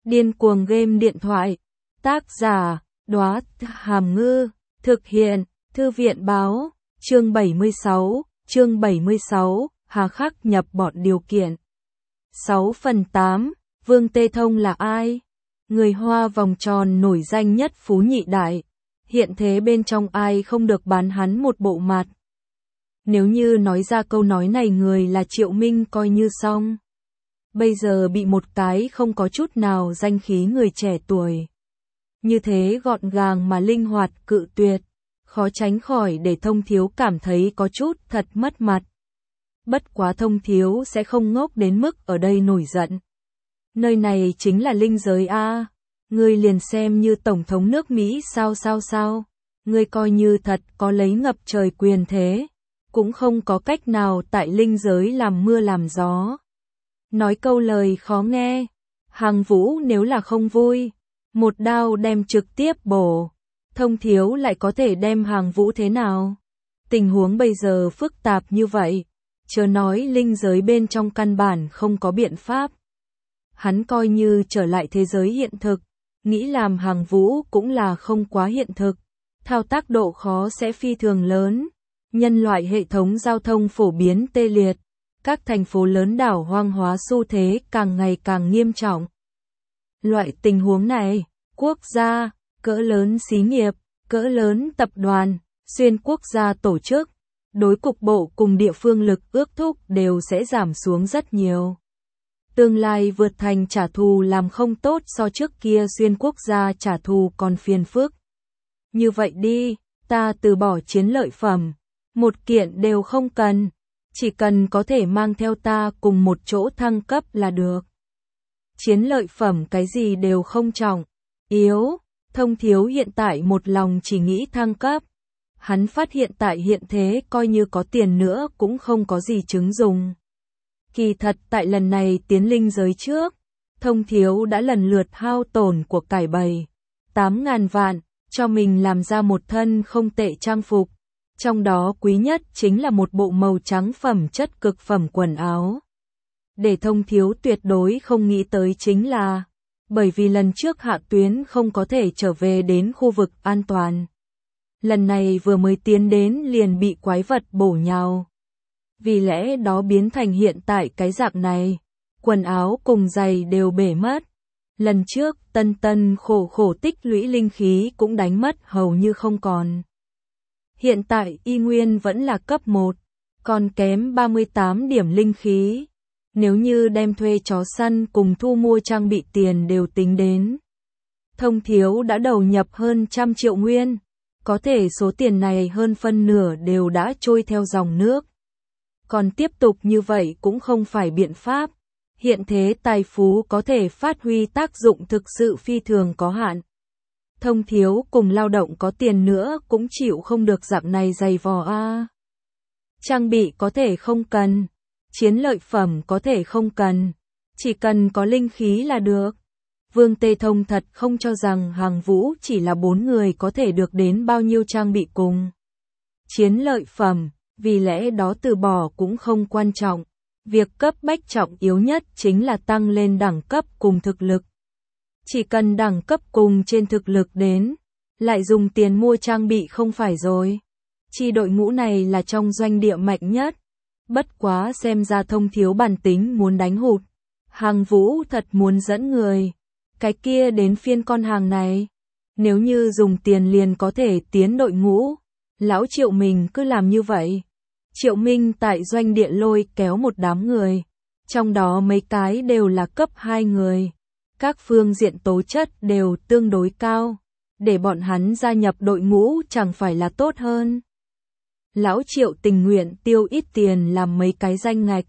Điên cuồng game điện thoại. Tác giả, Đóa Hàm Ngư. Thực hiện, Thư viện báo. Chương 76, hà khắc nhập bọn điều kiện. 6/8, Vương Tê Thông là ai? Người Hoa vòng tròn nổi danh nhất Phú Nhị Đại. Hiện thế bên trong ai không được bán hắn một bộ mặt. Nếu như nói ra câu nói này người là Triệu Minh coi như xong. Bây giờ bị một cái không có chút nào danh khí người trẻ tuổi. Như thế gọn gàng mà linh hoạt cự tuyệt, khó tránh khỏi để Thông Thiếu cảm thấy có chút thật mất mặt. Bất quá Thông Thiếu sẽ không ngốc đến mức ở đây nổi giận. Nơi này chính là linh giới a, ngươi liền xem như tổng thống nước Mỹ sao? Ngươi coi như thật có lấy ngập trời quyền thế, cũng không có cách nào tại linh giới làm mưa làm gió. Nói câu lời khó nghe, Hàng Vũ nếu là không vui, một đao đem trực tiếp bổ. Thông Thiếu lại có thể đem Hàng Vũ thế nào? Tình huống bây giờ phức tạp như vậy, chớ nói linh giới bên trong căn bản không có biện pháp. Hắn coi như trở lại thế giới hiện thực, nghĩ làm Hàng Vũ cũng là không quá hiện thực. Thao tác độ khó sẽ phi thường lớn. Nhân loại hệ thống giao thông phổ biến tê liệt. Các thành phố lớn đảo hoang hóa xu thế càng ngày càng nghiêm trọng. Loại tình huống này, quốc gia, cỡ lớn xí nghiệp, cỡ lớn tập đoàn, xuyên quốc gia tổ chức, đối cục bộ cùng địa phương lực ước thúc đều sẽ giảm xuống rất nhiều. Tương lai vượt thành trả thù làm không tốt so trước kia xuyên quốc gia trả thù còn phiền phức. Như vậy đi, ta từ bỏ chiến lợi phẩm, một kiện đều không cần, chỉ cần có thể mang theo ta cùng một chỗ thăng cấp là được. Chiến lợi phẩm cái gì đều không trọng, yếu, Thông Thiếu hiện tại một lòng chỉ nghĩ thăng cấp. Hắn phát hiện tại hiện thế coi như có tiền nữa cũng không có gì chứng dùng. Kỳ thật tại lần này tiến linh giới trước, Thông Thiếu đã lần lượt hao tổn của cải bầy 8.000 vạn, cho mình làm ra một thân không tệ trang phục. Trong đó quý nhất chính là một bộ màu trắng phẩm chất cực phẩm quần áo. Để Thông Thiếu tuyệt đối không nghĩ tới chính là, bởi vì lần trước Hạ Tuyến không có thể trở về đến khu vực an toàn. Lần này vừa mới tiến đến liền bị quái vật bổ nhào. Vì lẽ đó biến thành hiện tại cái dạng này, quần áo cùng giày đều bể mất. Lần trước tân khổ tích lũy linh khí cũng đánh mất hầu như không còn. Hiện tại y nguyên vẫn là cấp 1, còn kém 38 điểm linh khí. Nếu như đem thuê chó săn cùng thu mua trang bị tiền đều tính đến, Thông Thiếu đã đầu nhập hơn 100 triệu nguyên, có thể số tiền này hơn phân nửa đều đã trôi theo dòng nước. Còn tiếp tục như vậy cũng không phải biện pháp, hiện thế tài phú có thể phát huy tác dụng thực sự phi thường có hạn. Thông Thiếu cùng lao động có tiền nữa cũng chịu không được dạng này dày vò a. Trang bị có thể không cần, chiến lợi phẩm có thể không cần, chỉ cần có linh khí là được. Vương Tê Thông thật không cho rằng Hàng Vũ chỉ là 4 người có thể được đến bao nhiêu trang bị cùng chiến lợi phẩm, vì lẽ đó từ bỏ cũng không quan trọng. Việc cấp bách trọng yếu nhất chính là tăng lên đẳng cấp cùng thực lực. Chỉ cần đẳng cấp cùng trên thực lực đến, lại dùng tiền mua trang bị không phải rồi. Chi đội ngũ này là trong doanh địa mạnh nhất. Bất quá xem ra Thông Thiếu bản tính muốn đánh hụt. Hàng Vũ thật muốn dẫn người. Cái kia đến phiên con hàng này. Nếu như dùng tiền liền có thể tiến đội ngũ, lão Triệu Minh cứ làm như vậy. Triệu Minh tại doanh địa lôi kéo một đám người. Trong đó mấy cái đều là cấp 2 người. Các phương diện tố chất đều tương đối cao. Để bọn hắn gia nhập đội ngũ chẳng phải là tốt hơn. Lão Triệu tình nguyện tiêu ít tiền làm mấy cái danh ngạch.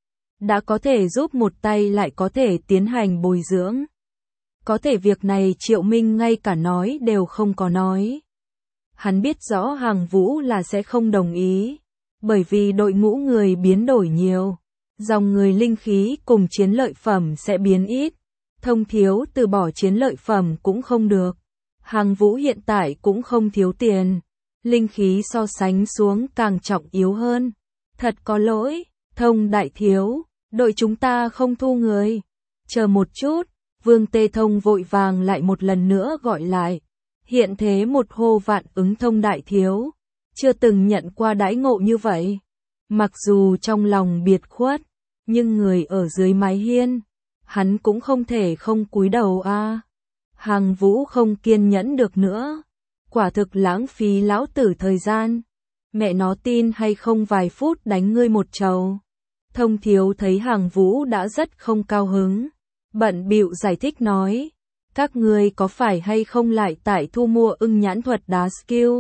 Đã có thể giúp một tay lại có thể tiến hành bồi dưỡng. Có thể việc này Triệu Minh ngay cả nói đều không có nói. Hắn biết rõ Hàng Vũ là sẽ không đồng ý. Bởi vì đội ngũ người biến đổi nhiều. Dòng người linh khí cùng chiến lợi phẩm sẽ biến ít. Thông Thiếu từ bỏ chiến lợi phẩm cũng không được. Hàng Vũ hiện tại cũng không thiếu tiền. Linh khí so sánh xuống càng trọng yếu hơn. Thật có lỗi, Thông đại thiếu, đội chúng ta không thu người. Chờ một chút, Vương Tê Thông vội vàng lại một lần nữa gọi lại. Hiện thế một hô vạn ứng thông đại thiếu. Chưa từng nhận qua đãi ngộ như vậy. Mặc dù trong lòng biệt khuất, nhưng người ở dưới mái hiên, hắn cũng không thể không cúi đầu a. Hàng Vũ không kiên nhẫn được nữa. Quả thực lãng phí lão tử thời gian. Mẹ nó tin hay không vài phút đánh ngươi một trầu. Thông thiếu thấy Hàng Vũ đã rất không cao hứng. Bận bịu giải thích nói. Các ngươi có phải hay không lại tại thu mua ưng nhãn thuật đá skill?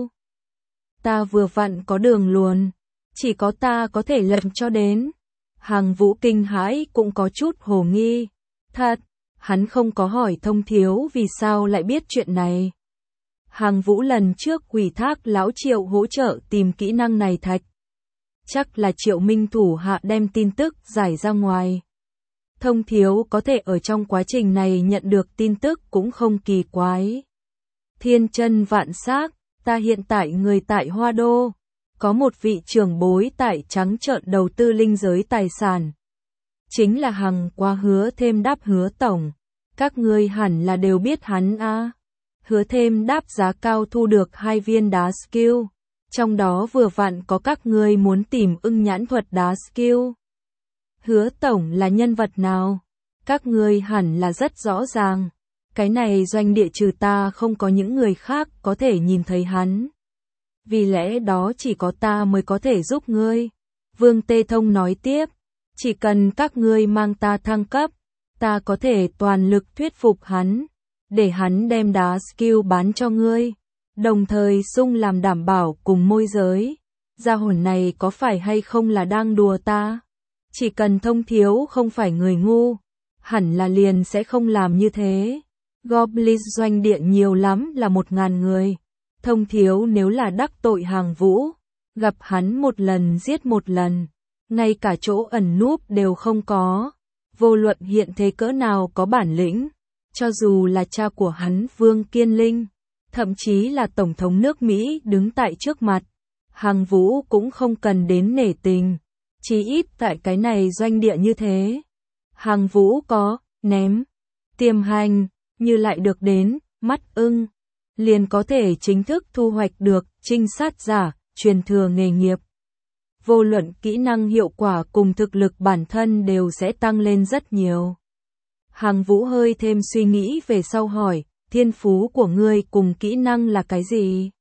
Ta vừa vặn có đường luồn. Chỉ có ta có thể lần cho đến. Hàng Vũ kinh hãi cũng có chút hồ nghi. Thật, hắn không có hỏi thông thiếu vì sao lại biết chuyện này. Hàng Vũ lần trước ủy thác lão Triệu hỗ trợ tìm kỹ năng này thạch. Chắc là Triệu Minh thủ hạ đem tin tức giải ra ngoài. Thông thiếu có thể ở trong quá trình này nhận được tin tức cũng không kỳ quái. Thiên chân vạn xác, ta hiện tại người tại Hoa Đô. Có một vị trưởng bối tại trắng trợn đầu tư linh giới tài sản. Chính là Hằng qua Hứa Thêm đáp Hứa tổng. Các ngươi hẳn là đều biết hắn a. Hứa Thêm đáp giá cao thu được 2 viên đá skill. Trong đó vừa vặn có các ngươi muốn tìm ưng nhãn thuật đá skill. Hứa tổng là nhân vật nào? Các ngươi hẳn là rất rõ ràng. Cái này doanh địa trừ ta không có những người khác có thể nhìn thấy hắn. Vì lẽ đó chỉ có ta mới có thể giúp ngươi. Vương Tê Thông nói tiếp. Chỉ cần các ngươi mang ta thăng cấp, ta có thể toàn lực thuyết phục hắn. Để hắn đem đá skill bán cho ngươi. Đồng thời sung làm đảm bảo cùng môi giới. Gia hồn này có phải hay không là đang đùa ta? Chỉ cần thông thiếu không phải người ngu, hẳn là liền sẽ không làm như thế. Goblin doanh địa nhiều lắm là 1000 người. Thông thiếu nếu là đắc tội Hàng Vũ, gặp hắn một lần giết một lần, ngay cả chỗ ẩn núp đều không có. Vô luận hiện thế cỡ nào có bản lĩnh, cho dù là cha của hắn Vương Kiên Linh, thậm chí là Tổng thống nước Mỹ đứng tại trước mặt, Hàng Vũ cũng không cần đến nể tình. Chỉ ít tại cái này doanh địa như thế. Hàng Vũ có, ném, tiềm hành, như lại được đến, mắt ưng, liền có thể chính thức thu hoạch được trinh sát giả, truyền thừa nghề nghiệp. Vô luận kỹ năng hiệu quả cùng thực lực bản thân đều sẽ tăng lên rất nhiều. Hàng Vũ hơi thêm suy nghĩ về sau hỏi, thiên phú của ngươi cùng kỹ năng là cái gì?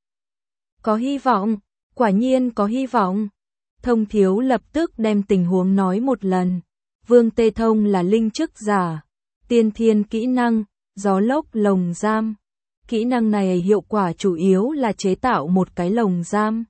Có hy vọng, quả nhiên có hy vọng. Thông thiếu lập tức đem tình huống nói một lần. Vương Tê Thông là linh chức giả. Tiên thiên kỹ năng, gió lốc lồng giam. Kỹ năng này hiệu quả chủ yếu là chế tạo một cái lồng giam.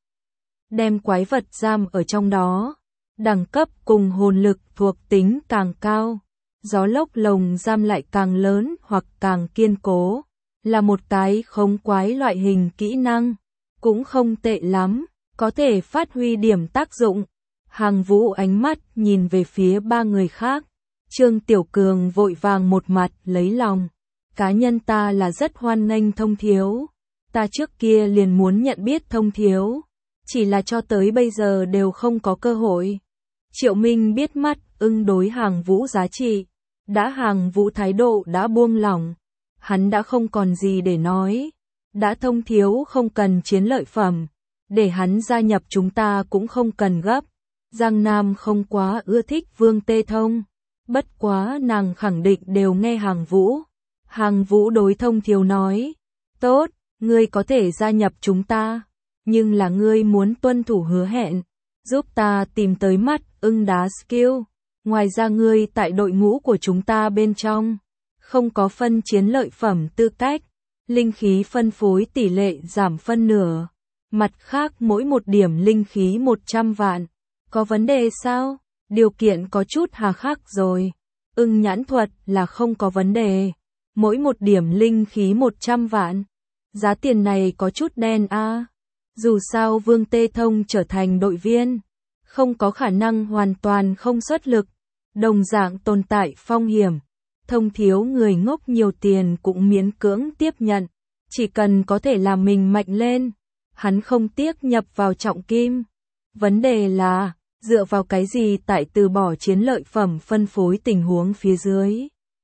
Đem quái vật giam ở trong đó. Đẳng cấp cùng hồn lực thuộc tính càng cao. Gió lốc lồng giam lại càng lớn hoặc càng kiên cố. Là một cái khống quái loại hình kỹ năng. Cũng không tệ lắm. Có thể phát huy điểm tác dụng. Hàng Vũ ánh mắt nhìn về phía 3 người khác. Trương Tiểu Cường vội vàng một mặt lấy lòng. Cá nhân ta là rất hoan nghênh thông thiếu. Ta trước kia liền muốn nhận biết thông thiếu. Chỉ là cho tới bây giờ đều không có cơ hội. Triệu Minh biết mắt ưng đối Hàng Vũ giá trị. Đã Hàng Vũ thái độ đã buông lỏng. Hắn đã không còn gì để nói. Đã thông thiếu không cần chiến lợi phẩm. Để hắn gia nhập chúng ta cũng không cần gấp. Giang Nam không quá ưa thích Vương Tê Thông. Bất quá nàng khẳng định đều nghe Hàng Vũ. Hàng Vũ đối thông thiếu nói. Tốt, ngươi có thể gia nhập chúng ta. Nhưng là ngươi muốn tuân thủ hứa hẹn. Giúp ta tìm tới mắt ưng đá skill. Ngoài ra ngươi tại đội ngũ của chúng ta bên trong. Không có phân chiến lợi phẩm tư cách. Linh khí phân phối tỷ lệ giảm phân nửa. Mặt khác mỗi một điểm linh khí 100 vạn. Có vấn đề sao? Điều kiện có chút hà khắc rồi. Ưng nhãn thuật là không có vấn đề. Mỗi một điểm linh khí 100 vạn. Giá tiền này có chút đen a. Dù sao Vương Tê Thông trở thành đội viên. Không có khả năng hoàn toàn không xuất lực. Đồng dạng tồn tại phong hiểm. Thông thiếu người ngốc nhiều tiền cũng miễn cưỡng tiếp nhận. Chỉ cần có thể làm mình mạnh lên. Hắn không tiếc nhập vào trọng kim. Vấn đề là, dựa vào cái gì tại từ bỏ chiến lợi phẩm phân phối tình huống phía dưới.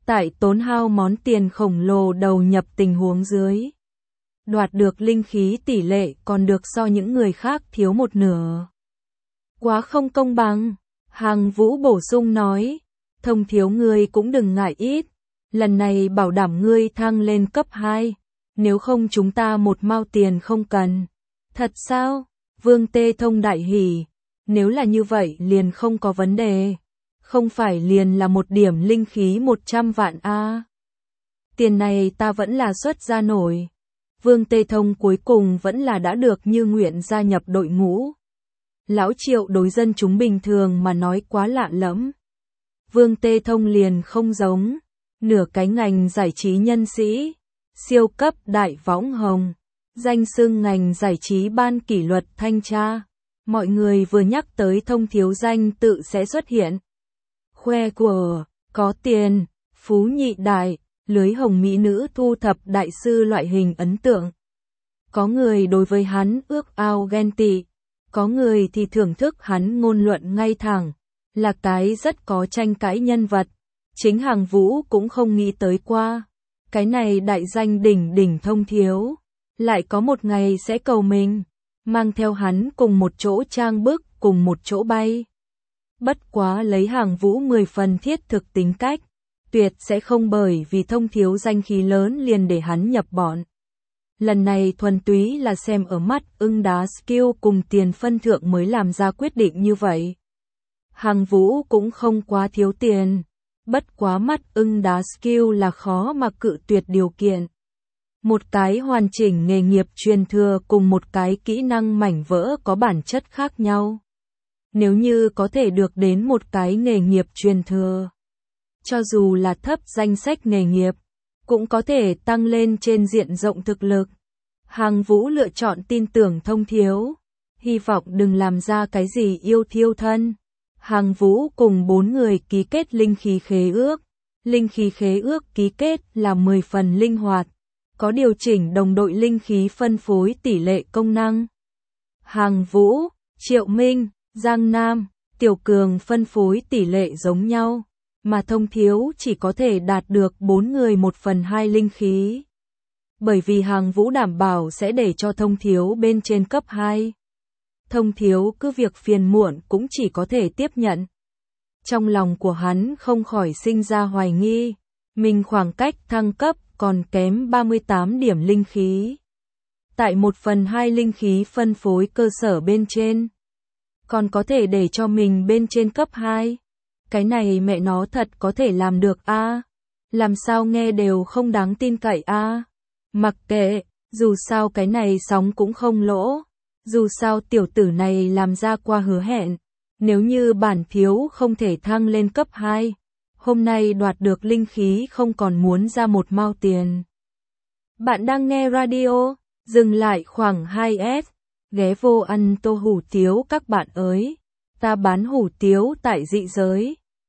Tại tốn hao món tiền khổng lồ đầu nhập tình huống dưới. Đoạt được linh khí tỷ lệ còn được so những người khác thiếu một nửa. Quá không công bằng, Hàng Vũ bổ sung nói, Thông Thiếu ngươi cũng đừng ngại ít, lần này bảo đảm ngươi thăng lên cấp 2, nếu không chúng ta một mao tiền không cần. Thật sao? Vương Tê Thông đại hỉ, nếu là như vậy liền không có vấn đề, không phải liền là một điểm linh khí 100 vạn a. Tiền này ta vẫn là xuất ra nổi. Vương Tê Thông cuối cùng vẫn là đã được như nguyện gia nhập đội ngũ. Lão Triệu đối dân chúng bình thường mà nói quá lạ lẫm. Vương Tê Thông liền không giống, nửa cái ngành giải trí nhân sĩ, siêu cấp đại võng hồng, danh xưng ngành giải trí ban kỷ luật thanh tra. Mọi người vừa nhắc tới Thông Thiếu danh tự sẽ xuất hiện. Khoe của, có tiền, phú nhị đại, lưới hồng mỹ nữ thu thập đại sư loại hình ấn tượng. Có người đối với hắn ước ao ghen tị, có người thì thưởng thức hắn ngôn luận ngay thẳng, là cái rất có tranh cãi nhân vật. Chính Hàng Vũ cũng không nghĩ tới qua, cái này đại danh đỉnh đỉnh Thông Thiếu, lại có một ngày sẽ cầu mình, mang theo hắn cùng một chỗ trang bức, cùng một chỗ bay. Bất quá lấy Hàng Vũ 10 phần thiết thực tính cách, tuyệt sẽ không bởi vì Thông Thiếu danh khí lớn liền để hắn nhập bọn. Lần này thuần túy là xem ở mắt ưng đá skill cùng tiền phân thượng mới làm ra quyết định như vậy. Hàng Vũ cũng không quá thiếu tiền, bất quá mắt ưng đá skill là khó mà cự tuyệt điều kiện. Một cái hoàn chỉnh nghề nghiệp truyền thừa cùng một cái kỹ năng mảnh vỡ có bản chất khác nhau. Nếu như có thể được đến một cái nghề nghiệp truyền thừa, cho dù là thấp danh sách nghề nghiệp, cũng có thể tăng lên trên diện rộng thực lực. Hàng Vũ lựa chọn tin tưởng Thông Thiếu, hy vọng đừng làm ra cái gì yêu thiêu thân. Hàng Vũ cùng 4 người ký kết linh khí khế ước. Linh khí khế ước ký kết là 10 phần linh hoạt, có điều chỉnh đồng đội linh khí phân phối tỷ lệ công năng. Hàng Vũ, Triệu Minh, Giang Nam, Tiểu Cường phân phối tỷ lệ giống nhau, mà Thông Thiếu chỉ có thể đạt được 4 người 1/2 linh khí. Bởi vì Hàng Vũ đảm bảo sẽ để cho Thông Thiếu bên trên cấp 2. Thông Thiếu cứ việc phiền muộn cũng chỉ có thể tiếp nhận. Trong lòng của hắn không khỏi sinh ra hoài nghi, mình khoảng cách thăng cấp còn kém 38 điểm linh khí. Tại 1/2 linh khí phân phối cơ sở bên trên, còn có thể để cho mình bên trên cấp 2. Cái này mẹ nó thật có thể làm được a? Làm sao nghe đều không đáng tin cậy a? Mặc kệ, dù sao cái này sóng cũng không lỗ. Dù sao tiểu tử này làm ra qua hứa hẹn, nếu như bản thiếu không thể thăng lên cấp 2, hôm nay đoạt được linh khí không còn muốn ra một mao tiền. Bạn đang nghe radio, dừng lại khoảng 2S, ghé vô ăn tô hủ tiếu các bạn ơi, ta bán hủ tiếu tại dị giới.